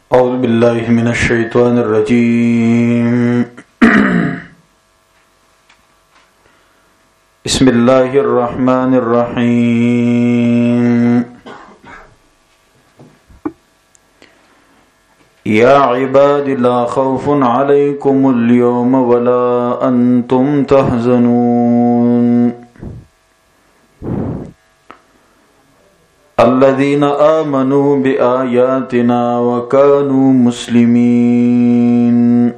أعوذ بالله من الشيطان الرجيم بسم الله الرحمن الرحيم يا عباد لا خوف عليكم اليوم ولا أنتم تحزنون الذين آمنوا بآياتنا وكانوا مسلمين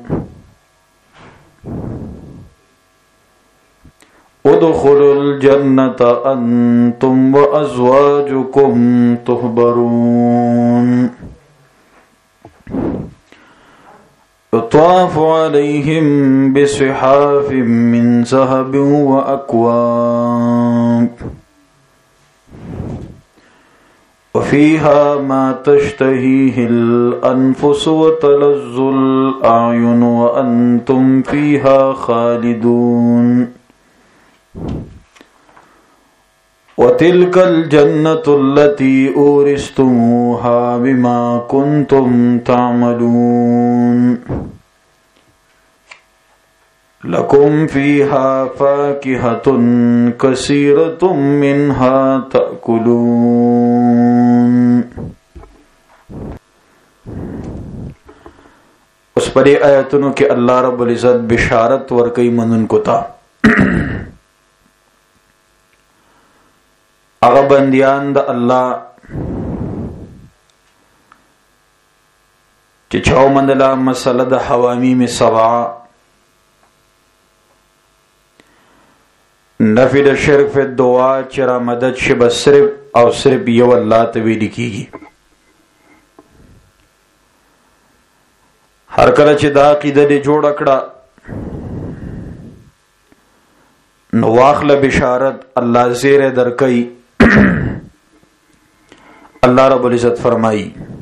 ادخلوا الجنة أنتم وأزواجكم تحبرون يطاف عليهم بصحاف من ذهب وأكواب وفيها ما تشتهيه الأنفس وتلذ الأعين وأنتم فيها خالدون وتلك الجنة التي أورثتموها بما كنتم تعملون لكم فيها فاكهة كثيرة منها تأكلون. اس پدی آیتونو کې الله رب العزت بشارت ورکوي منونکو ته هغه بندیان د الله چې چاو مندله مسله د حوامیم سبعه نفی د شرک فی الدعا چرا مدد شب صرف او صرف یو اللہ تویلی کیگی. هر کله چې دا عقیده دې جوړ کړه نو واخله بشارت الله زیره درکې. الله رب العزت فرمایي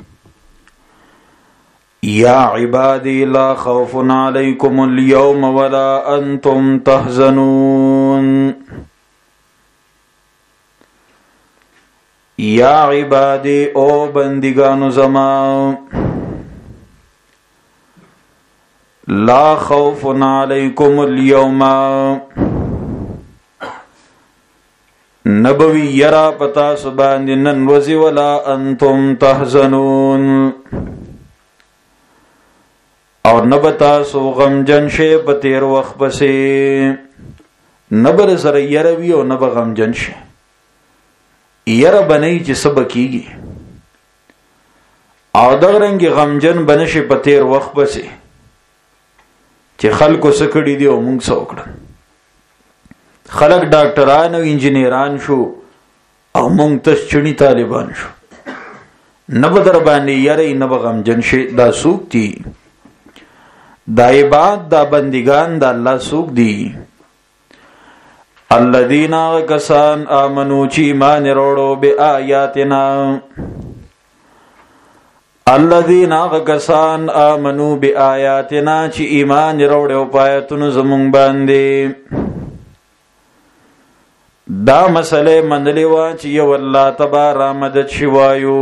یا عبادی لا خوف علیکم اليوم ولا انتم تحزنون. یا عبادی او بندگانو زما لا خوف علیکم اليوم نبوی یرا پتا سبان نن وزی ولا انتم تحزنون اور نبتا سو غم جن شے پتیر وقت بسے نبر سر یروی او نب غم جن شے یر بنئی چی سب کیگی او دغرنگی غم جن بنشے پتیر وقت بسے چی خلقو سکڑی دی او مونگ سوکڑن خلق ڈاکٹران و انجینیران شو او مونگ تس چنی طالبان شو نب در باندی یری نب غم جن شے دا سوک تی دا عباد دا بندگان دا اللہ سوک دی. الذین کسان آمنو چی ایمان روڑو بے آیاتنا الذین کسان آمنو بے آیاتنا چی ایمان روڑو پایتن زمون باندے دا مسئلے مندلیوا چی یو اللہ تبارا مدد شوایو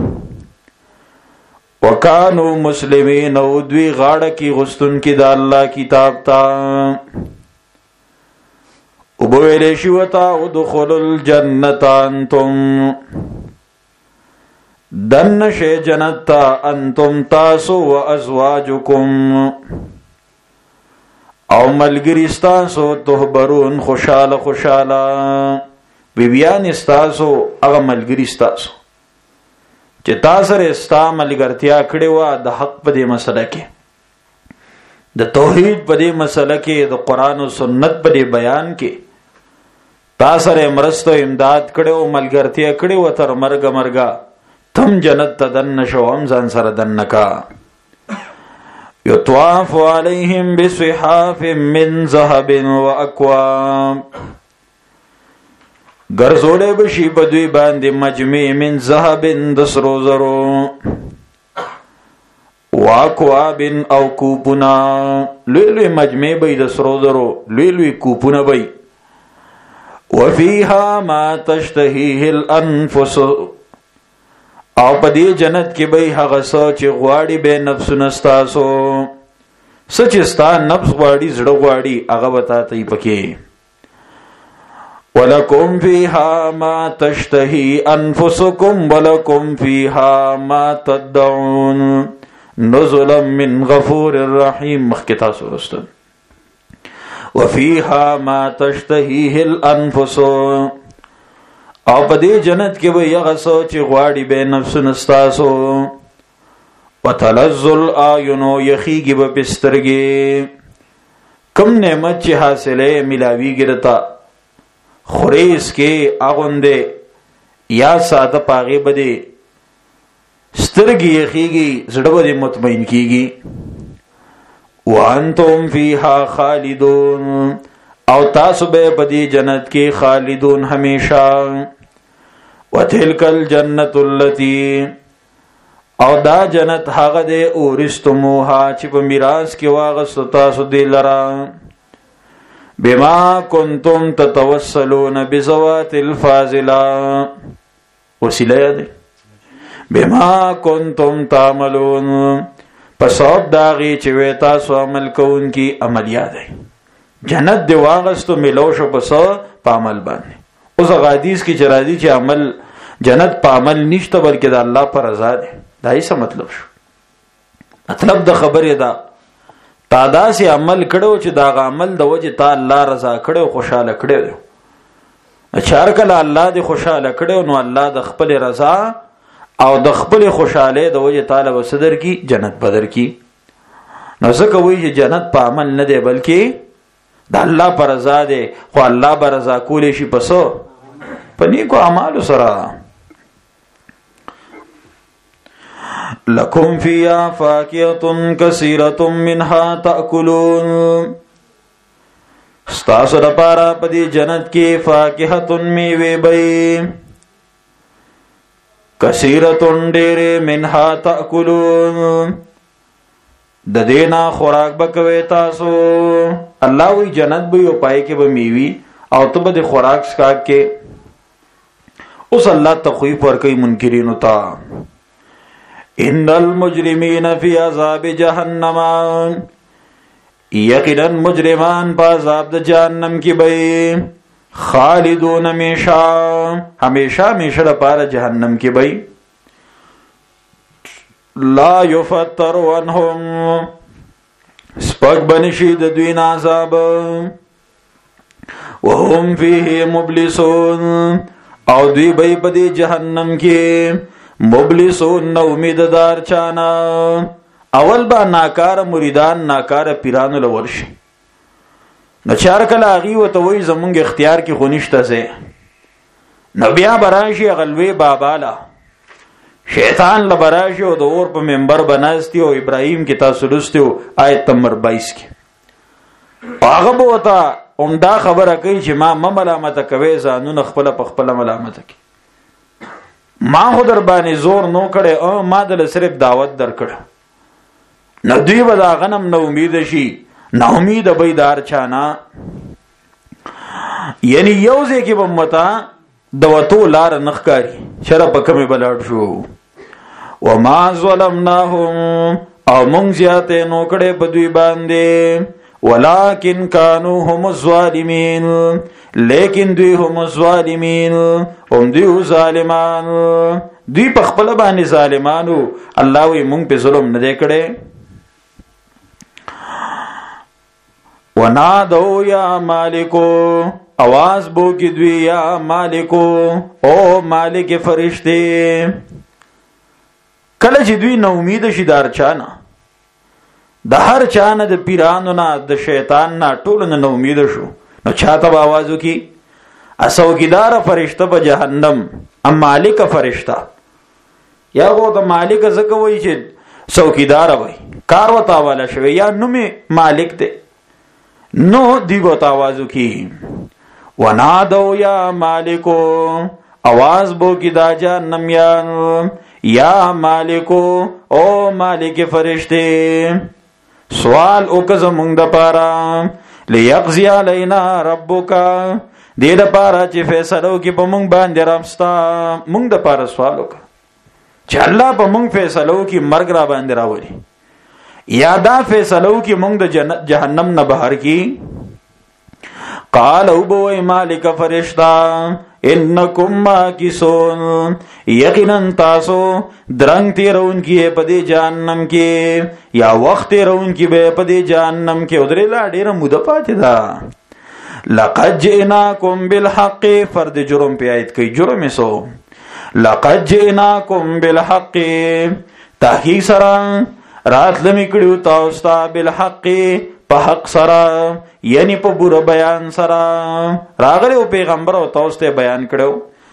وکانو مسلمین او دوی غاڑا کی غستن کی دا اللہ کتاب تا ابویلی شوتا ادخل الجنت انتم دن شے جنت تا انتم تاسو و ازواجکم او ملگرستاسو تحبرون خوشحال خوشحالا بیبیان استاسو اغا ملگرستاسو چې تاسو رستا ملګرتیا کړې و د حق په دې مسله کې د توحید په دې مسله کې د قران او سنت په دې بیان کې تاسو رې مرستو امداد کړو ملګرتیا کړې و تر مرګ تم جنت تدن شو هم ځان سره دنکا. یطواف علیهم بصحاف من ذهب واکواب گرزولے بشی بدوی باندے مجمع من ذهب دسرو زرو واکواب او کوپنا لوی مجمع بی دسرو زرو لوی کوپنا بی وفیها ما تشتهیه الانفس او په دې جنت کې به هغه څه چې غواړي به نفسونه ستاسو سچ ستا نفس غواړي زړه غواړي هغه وتا ته پکې ولکم فیها ما تشتهی انفسکم ولکم فیها ما تدعون نزلا من غفور الرحیم مخکې تاسو ورسته وفیها ما تشتهیه الانفس او په دې جنت کې به هغه څه چې غواړي به نفسونه ستاسو وتلذ الاعین یخیږي به پسترګې کم نعمت چې حاصله ملاویږي رتا خوريس کې اغونده یا ساده پاغه بده سترګې یخیږي زړه به مطمئن کیږي وانتم فیها خالدون او تاسو به بدی جنت کې خالدون همیشا وتلک الجنت التي او دا جنت هغه ده اورستموها چې په میراث کې واغست تاسو دی لرا بما کنتم تتوسلون بذوات الفاضله وسیله ده بما کنتم تعملون پسوب داغي چې وې تاسو عمل کوونکی عملیات ده جنت دی واغستو ملو شو پسو په عمل باندې اوس حدیث کې چرادي چې عمل جنت په عمل نشته بلکې د الله پر رضا ده دا یې څه مطلب شو مطلب د خبرې دا تا سي عمل کړو چې دا عمل د وجه تا الله رضا کړو خوشاله کړو اچار کله الله دې خوشاله کړو نو الله د خپل رضا او د خپل خوشاله د وجه تعالی وسدر کی جنت بدر کی نو څنګه وایي چې جنت په عمل نه دی بلکې د الله پر رضا دی خو الله پر رضا کولې شي پسو پني کو اعمال سره لکم فیها فاکهة کثیرة منها تأکلون ستاسو لپاره په دې جنت کې فاکهة میوه به کثیرة ډېر منها تأکلون د دینا خوراک بکوي تاسو الله وی جنت به او پای کې به میوي او ته به خوراک سکا کې اوس الله تخویف ورکوي منکرین تا ان المجرمین فی عذاب جهنم یقینا مجرمان په عذاب د جهنم کې به خالدون ہمیشہ لپاره جهنم کې به لا یفتر عنهم سپک بنشي د دوی عذاب وهم فيه مبلسون او دوی به په دې جهنم کې مبلسون نو امیددار چانا اول با ناکار مریدان ناکار پیرانو لورشي نو چار کله اغي وته وای زمونږ اختیار کې خونشته زه نو بیا براشي غلوي بابالا شیطان لبراشي او د اور په منبر بناستی او ابراهيم کې تاسو لستیو آیت نمبر 22 کې هغه بوتا عمدا خبره کوي چې ما ملامت کوي ځانونه خپل په خپل ملامت کوي ما خو در باندې زور نو کړي او ما دل صرف دعوت درکړ نو دوی به دا غنم نو امید شي نا امید بیدار چانا یعنی یوزه کې بمتا دوتو لار نخکاری شرف کمی بلاړ شو وما ظلمناهم او مونږ زیاته نو کړه په دوی باندې ولکن كانوا هم الظالمین لیکن دوی هم الظالمین هم دوی ظالمان دوی په خپل باندې ظالمانو الله وی مونږ په ظلم نه دی کړه ونادو یا مالکو आवाज بو کی دوی یا مالکو او مالک فرشتے کله چې دوی نو امید شي دار چانا د هر چانه د پیرانو نه د شیطان نه ټول نه امید شو نو چاته आवाज وکي اسوګیدار فرشته په جهنم ام مالک فرشتہ یا غو د مالک زکه وای چې څوکیدار وای کار وتا والا شوی یا نومه مالک ته نو دیګو تاوازو کی ونادو یا مالکو आवाज بو کی دا جهنم یا مالکو او مالک فرشتے سوال او که زمونږ د پاره لیقضی علینا ربک دې د پاره چې فیصلو کې په مونږ باندې رامستا مونږ د پاره سوال وکړه چې الله په مونږ فیصلو کې مرګ را باندې راولي یا دا فیصلو کې مونږ د جهنم نه بهر کی. قال او بو مالک فرشتہ انکم ماکسون یقینا تاسو درنګ تیرون کې په دې جهنم کې یا وخت تیرون کې به په دې جهنم کې ودرې لا ډیره موده پاتې ده. لقد جئناکم بالحق فرد جرم په آیت کې جرم سو لقد جئناکم بالحق تحقیق سره رات لمی کړو تاسو ته بالحق په حق سره یعنی په بوره بیان سره راغلی او پیغمبر او تاسو ته بیان کړو.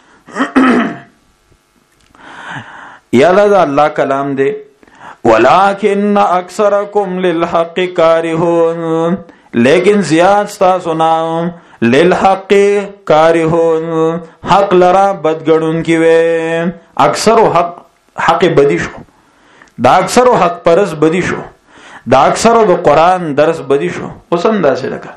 یا الله کلام دی ولکن اکثرکم للحق کارهون لیکن زیاد تاسو نه للحق کارهون حق لرا بدګړون کی وې اکثر حق بدی شو دا اکثر حق پرس بدی شو دا اکثر د قران درس بدی شو. اوس هم داسې لکه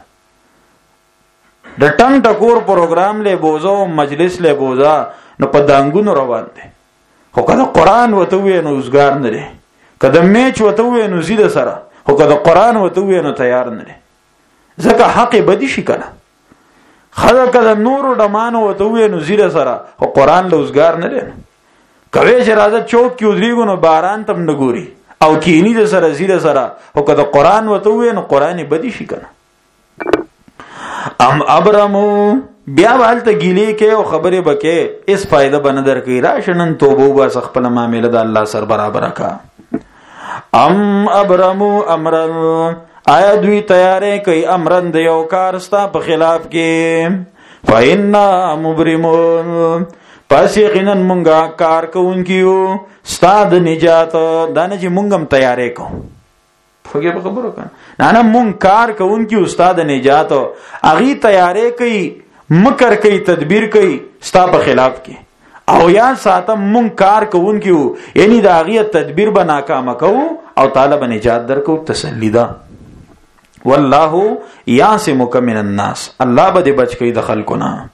د ټنګ ټکور پروګرام له بوزو مجلس له بوزا نو په دانګونو روان دي خو کله قران وته وې نو وزګار نه لري کله میچ وته وې نو زیاده سره خو کله قران وته وې نو تیار نه لري ځکه حق بدی شي کنه خدا کله نور ډمانو وته وې نو زیاده سره خو قران له وزګار نه لري کوي چې راځه چوک کې ودریګو نو باران تم نګوري او کینی د سره زیره سره او کله قران وته وې نو قران بدی شي کنه. ام ابرمو بیا حالت گیلی کې او خبره بکې اس فائدہ بن درکې راشنن توبه وباس خپل معاملې د الله سره برابر کا. ام ابرمو امرن آیا دوی تیارې کوي امرن د یو کار ستا په خلاف کې فإنا مبرمون پس یقینا مونږه کار کوونکیو ستاد نجات دانه چې مونږم تیارې کو فګه په خبرو کنه نه مونږ کار کوونکیو استاد نجات اغي تیارې کوي مکر کوي تدبیر کوي ستا په خلاف کې او یا ساتم مونږ کار کوونکیو یعنی دا اغي تدبیر به ناکام کو او طالب نجات درکو تسلی ده. والله یعصمک من الناس الله به بچ کوي د خلکو نه.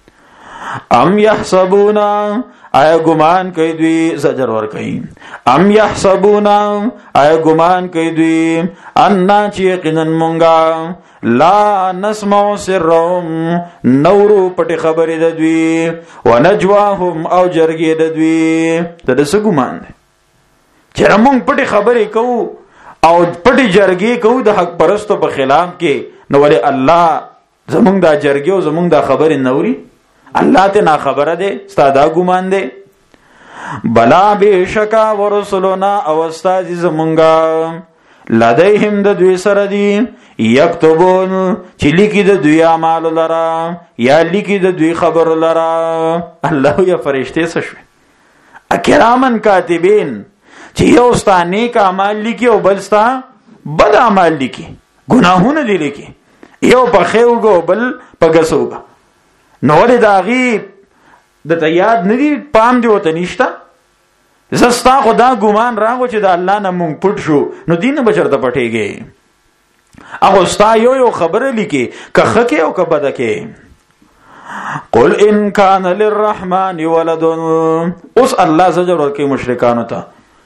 ام یحسبون آیا گمان کوي دوی زجر ور کوي ام یحسبون آیا گمان کوي دوی ان چې یقینا مونږه لا نسمع سرهم نورو پټ خبرې د دوی ونجواهم او جرګې د دوی ته د څه ګمان دی چې موږ پټ خبرې کوو او پټ جرګې کوو د حق پرستو په خلاف کې نو ولې الله زمونږ دا جرګې او زمونږ دا خبرې نوري الله ته نا خبره ده ستادا ګمان ده. بلا بشکا ورسلنا او استاد زمونږه لدیهم د دوی سره دي یكتبون چې لیکي د دوی اعمال لرا یا لیکي د دوی خبر لرا. الله یا فرشته سشوي اکرامن کاتبین چې یو ستا نیک اعمال لیکي او بل ستا بد اعمال لیکي ګناهونه دي لیکي یو په خیوګو بل په ګسوګه نو ولې داغي د تیاد ندی پام دی وته نشتا زستا خدا ګمان راغو چې د الله نه مونږ پټ شو نو دین بچرته پټيږي هغه ستا یو خبره لیکي که خکه او که بدکه. قل ان کان للرحمن ولد اوس الله زجر ورکي مشرکانو ته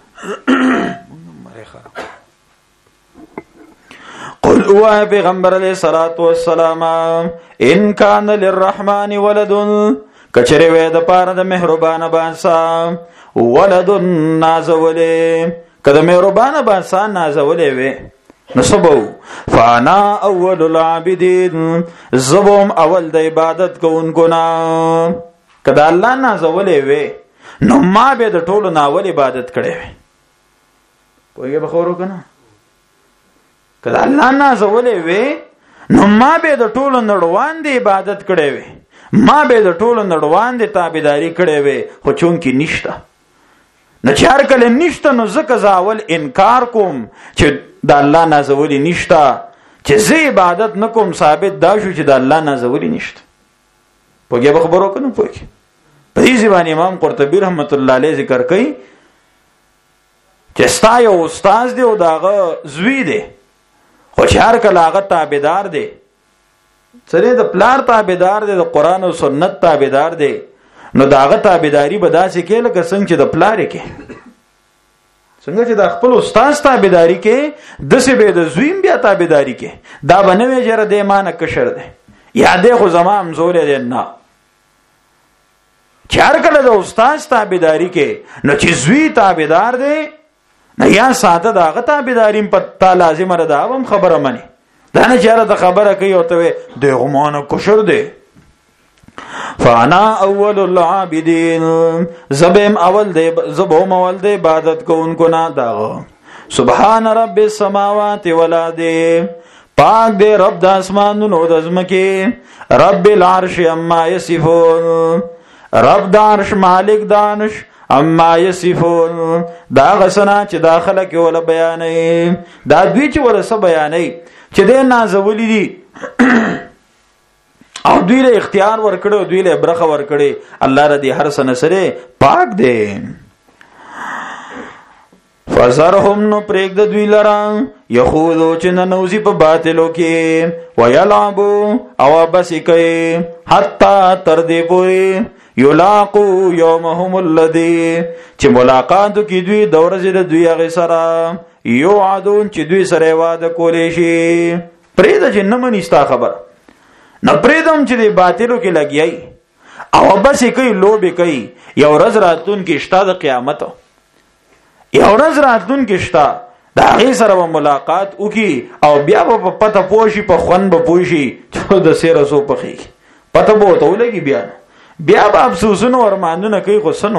قل او پیغمبر علیہ الصلوۃ والسلام ان کان للرحمن ولد کچره وې د پاره د مهربان بانسا ولد نازولې کله مهربان بانسا نازولې وې نسبو فانا اول العابدین زبم اول د عبادت کوونکو نا کله الله نازولې وې نو ما به د ټولو ناول عبادت کړې وې کویه بخورو کنه کله الله نازولې وې نو ما به د ټولو نړوان دی عبادت کړې وې ما به د ټولو نړوان دی تابعداري کړې وې خو چون کې نشته نو چار کله نشته نو زکه زاول انکار کوم چې د الله نازولې نشته چې زه عبادت نکوم ثابت دا شو چې د الله نازولې نشته پوهه به خبرو کنه پوهه په دې ځوان امام قرطبي رحمت الله علیه ذکر کوي چې ستا یو استاد دی او داغه زوی دی خو هر کله هغه تابعدار دی سره د پلار تابعدار دی د قران او سنت تابعدار دی نو داغه تابعداري به داسې کې لکه څنګه چې د پلار کې څنګه چې د خپل استاد تابعداري کې دسه به د زویم بیا تابعداري کې دا بنوي جره د ایمان کشر ده یادې خو زمام زولې ده نه چار کله د استاد تابعداري کې نو چې زوی تابعدار دی نه یا ساده داغه تابعداري په تا لازم را ده هم خبره مني دا نه چاره ته خبره کوي او ته د غمانه کشر دی فانا اول العابدین زبم اول دی زبوم اول دی عبادت کوونکو نه داغه سبحان رب السماوات والارض پاک دی رب د اسمانونو د زمکه رب العرش اما یصفون رب د عرش مالک دانش اما یصفون دا غسنا چې داخله کې ولا بیانې دا دوی چې ولا څه بیانې چې د نازولی دي او دوی له اختیار ورکړو دوی له برخه ورکړي الله ردی هر سنه سره پاک دی فزرهم نو پرېګ د دوی لران یخوذو چې ننوزی په باطلو کې ویلعبو او بس کوي حتا تر دې پورې یلاقو یومهم الذی چې ملاقات کی دوی د ورځې د دوی هغه سره یوعدون چې دوی سره وعده کولې شي پرې د جنمن استا خبر نه پرېدم چې د باطلو کې لګیای او بس کوي لوبي کوي یو ورځ راتون کې شتا د قیامت یو ورځ راتون کې شتا دا هغه سره ملاقات وکي او بیا په پته پوشي په خوان به پوشي ته د سیره سو پخې پته بو ته ولګي بیا به افسوسونه ورمانونه کوي خو سنو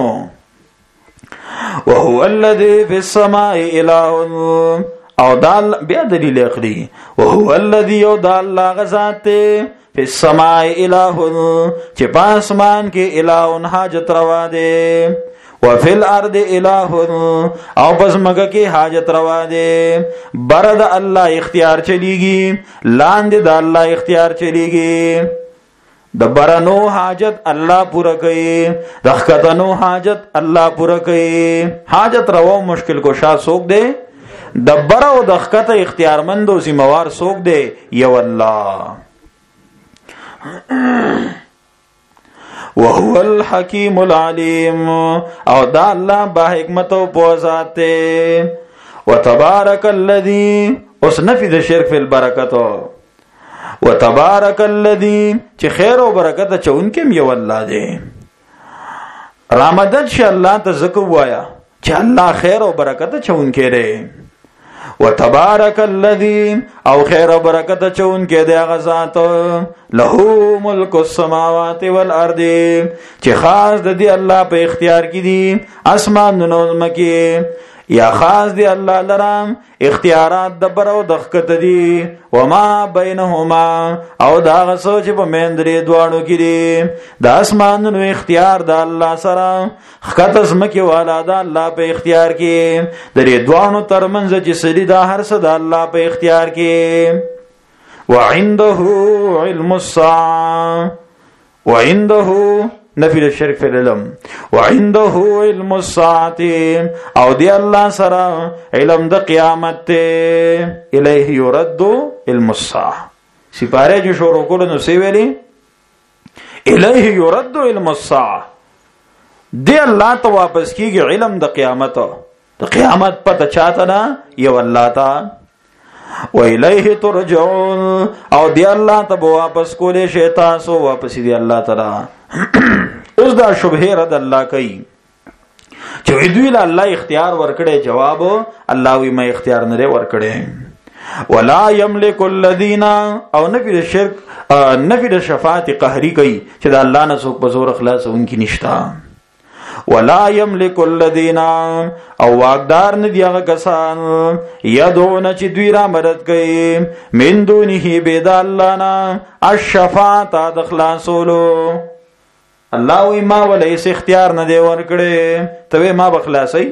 وهو الذي في السماء اله او دال بیا دلیل اخلي وهو الذي يدال لا غزات في السماء اله چې پاسمان کې اله حاجت روا دي وفي الارض اله او پس مګه کې حاجت روا دي برد الله اختیار چلیږي لاندې د الله اختیار چلیږي د برنو حاجت الله پورا کوي د خطنو حاجت الله پورا کوي حاجت روا مشکل کو شا سوک دے د برو د خطه اختیارمند او ذمہوار سوک دے یو الله وهو الحکیم العلیم او دا الله با حکمت او په ذات وتبارک الذی اس نفی د شرک فی البرکت وتبارک الذی چې خیر او برکت چونکم یو الله دی رامدد ش الله ته زکو وایا چې الله خیر او برکت چونکې دی وتبارک الذی او خیر و برکت چون کې دی غزات له ملک السماوات والارض چې خاص د دی الله په اختیار کې دي اسمانونو مکه یا خاص دی الله لرام اختیارات د برو د خکت دي وما بینهما او دا غسو چې په مندري دوانو کې دي د اسمانونو اختیار د الله سره خکت زمکه والا د الله په اختیار کې د دې دوانو ترمنځ چې سړي د هر څه د الله په اختیار کې وعنده علم الساعه وعنده نفی الشرک فی العلم وعنده علم الساعه او دی الله سره علم د قیامت ته الیه یرد علم الساعه سپاره جو شروع کولو نو سی ویلی الیه یرد علم الساعه دی الله ته واپس کیږي علم د قیامت پته چاته نه یو الله ته و الیه ترجعون او دی الله ته واپس کولې شي تاسو واپس دی الله تعالی اوس دا شبهه رد الله کوي چې دوی له الله اختیار ورکړي جواب الله وی ما اختیار نه ورکړي ولا یملک الذین او نفی الشرک نفی الشفاعت قهری کوي چې دا الله نه څوک په زور اخلاص اونکی نشتا ولا یملک الذین او واقدار نه دی هغه کسان یدعون چې دوی را مدد کوي من دونه بيد الله نه الشفاعت د خلاصولو الله وی ما ولې اختیار نه دی ورکړي ته ما بخلاصي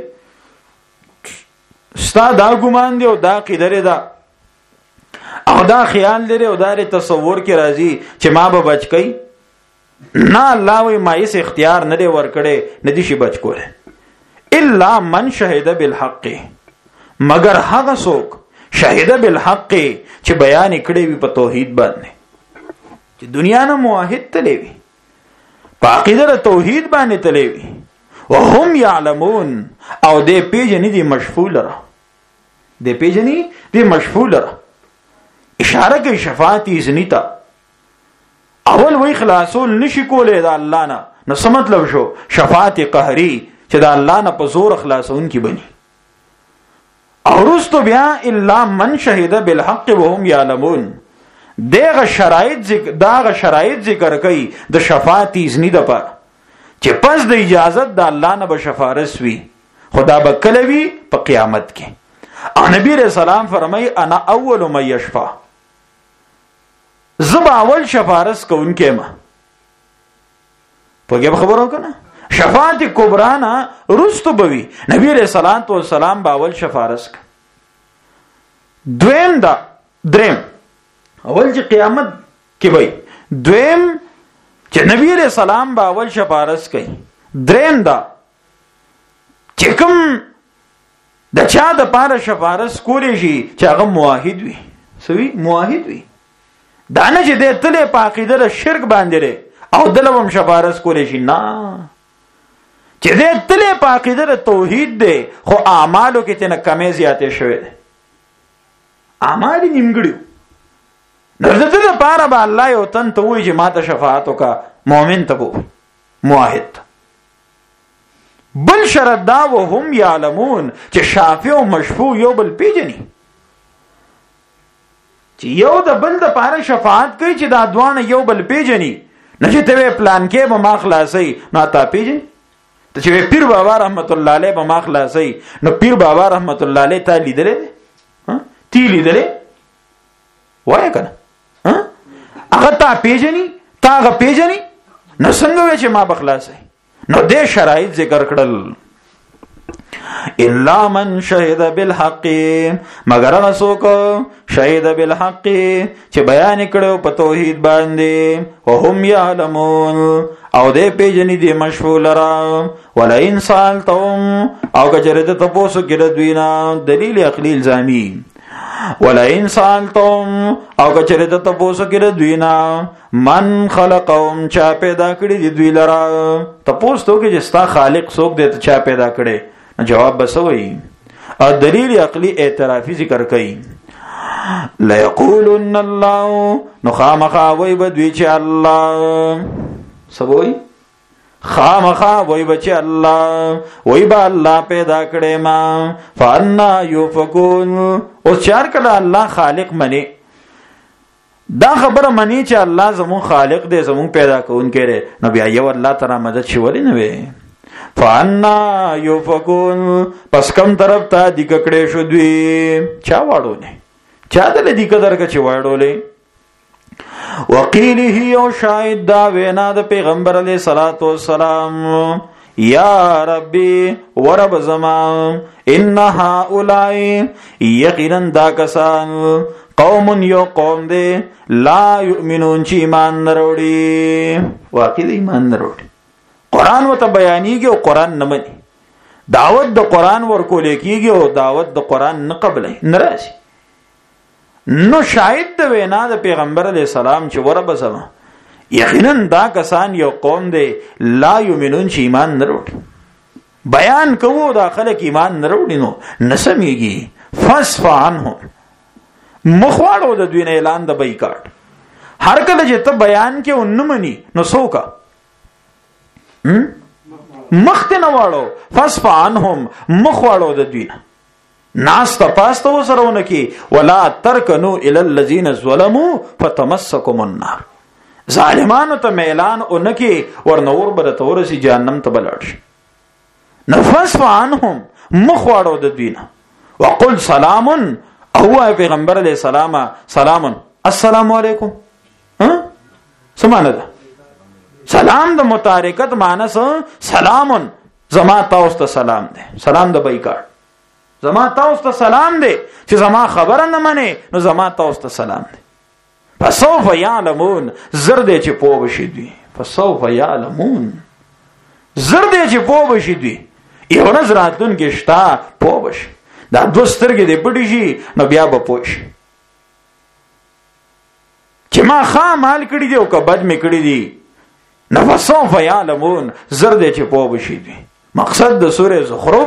ستا دا ګمان دی او دا قدره ده او دا خیال لري او دا تصور کې راځي چې ما به بچ کی نه الله وی ما یې اختیار نه دی ورکړي نه دي شي بچ کوله الا من شهد بالحق مگر هغه څوک شهد بالحق چې بیان کړي وي په توحید باندې چې دنیا نه موحد تلوي په عقیده توحید باندې تللی وي وهم یعلمون او دې پیژنې دي مشفوع لره دې پیژنې دې مشفوع لره اشاره کوي شفاعت اذنی ته اول وی خلاصول نشي کولای د الله نه نو څه مطلب شو شفاعت قهري چې د الله نه په زور خلاصون کی بني او رستو بیا الا من شهد بالحق وهم يعلمون دغه شرایط ذکر کوي د شفاعت اذنی د پر چې پس د اجازت د الله نه به شفارس وي خدا به کله وي په قیامت کې او نبی رسول الله فرمای انا اول من يشفع زب اول شفارس کوونکې ما په خبرو کنه شفاعت کبرا نه رستو بوي نبی رسول الله باول شفارس دریم اول چې قیامت کې وای دویم چې نبی رسول الله باول شفارس کوي دریم دا چې کوم د چا د پاره شفارس کولی شي چې هغه موحد وي سوي موحد وي دا نه چې د تلې په عقیده د شرک باندې او دلوم شفارس کولی شي نه چې د تلې په عقیده د توحید دی خو اعمالو کې تنه کمې زیاتې شوې ده اعمال نیمګړي نو د دې لپاره به الله یو تن ته وایي چې ماته شفاعت وکا مؤمن ته وو موحد بل شرط دا وهم یعلمون چې شافع او مشفوع یو بل پیژني چې یو د بل د لپاره شفاعت کوي چې دا دوانه یو بل پیژني نه چې ته پلان کې به ما خلاصي نه تا پیژني ته چې پیر بابا رحمت الله علیه به ما خلاصي نو پیر بابا رحمت الله علیه ته لیدلې ها تی لیدلې وای کنه هغه تا پیژني تا هغه پیژني نو څنګه چې ما بخلاصي نو دې شرایط ذکر کړل الا من شهد بالحق مگر هغه څوک شهد بالحق چې بیان کړو په توحید باندې وهم یعلمون او دې پیژني دې مشفوع لرا ولا انسان توم او کجره ته تاسو کې دوینا دلیل عقلی الزامی ولا انسان توم او کچره ته تاسو کې دوینا من خلقهم چا پیدا کړی دی دوی لرا تاسو ته کې جستا خالق څوک دی ته چا پیدا کړي جواب بسوي او دلیل عقلی اعترافي ذکر کوي لا یقولن الله نخامخا وای بدوی چې الله سبوي خامخا وای بچ الله وای با الله پیدا کړي ما فانا یفکون او چار کله الله خالق منی دا خبره منی چې الله زمون خالق دی زمون پیدا کون کړي نو بیا یو الله تعالی مدد شي ولې نه وي فانا یفکون پس کم طرف ته د ککړې شو دوی چا واړو نه چا دل دې قدر کچ واړولې وقیله او شاهد دا وینا د پیغمبر علیه الصلاۃ والسلام یا ربی ورب زمان ان هؤلاء یقینا دا کسان قوم یو قوم دے لا یؤمنون چی ایمان نروڑی واقعی ایمان نروڑی قرآن و تا بیانیگی و قرآن نمانی دعوت دا قرآن ورکولے کیگی و دعوت دا قرآن نقبلے نرازی نو شاید دا وینا دا پیغمبر علیہ السلام چی ورب زمان یقینا دا کسان یو قوم دے لا یؤمنون چی ایمان نروڑی بیان کوو دا خلق ایمان نروڑی نو نسمیگی فصف عنهم مخواړو د دوی نه اعلان د بایکاټ هر کله چې ته بیان کې ونمني نو سوکا مخته نه واړو فصف عنهم مخواړو د دوی نه ناس تاسو وسرونه کې ولا ترکنو الی الذین ظلموا فتمسکم النار ظالمانو ته اعلان اونکي ورنور بر تورسي جهنم ته بلړ نفصف عنهم مخواړو د دوی نه وقل سلام هو پیغمبر علیہ السلام سلام السلام علیکم سمانه ده سلام د متارکت مانس سلام زما تاسو ته سلام ده سلام د بایکاټ زما تاسو ته سلام ده چې زما خبره نه منې نو زما تاسو ته سلام ده فسوف یعلمون زرد چې پوه بشي دوی فسوف یعلمون زرد چې پوه بشي دوی یو نظر راتون کې شتا پوه بشي دا دو سترګې دې پټې شي نو بیا به پوه شي چې ما ښه مال کړي دي او که بد مې کړي دي نفسوف یعلمون زرد چې پوه بشي دي. مقصد د سوره زخرف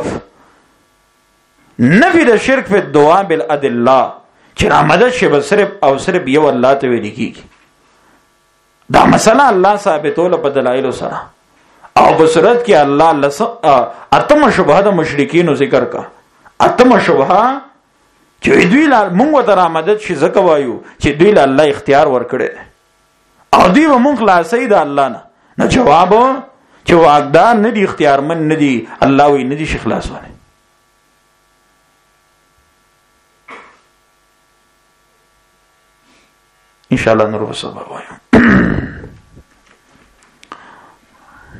نفی د شرک په دعا بالادله چې را مدد شي به صرف او صرف یو الله ته ویل کیږي. دا مسله الله ثابتول په دلایل سره او په صورت کې الله اتم شبهه د مشرکین ذکر کا. اتم شبهه چې دوی لا مونږ ته را مدد شي زکه وایو چې دوی له الله اختیار ورکړي او دوی به مونږ خلاصي د الله نه جواب چې واقدار نه دي اختیارمن نه دي الله وی نه دي شي خلاصونه. ان شاء الله نور وسبا وایو.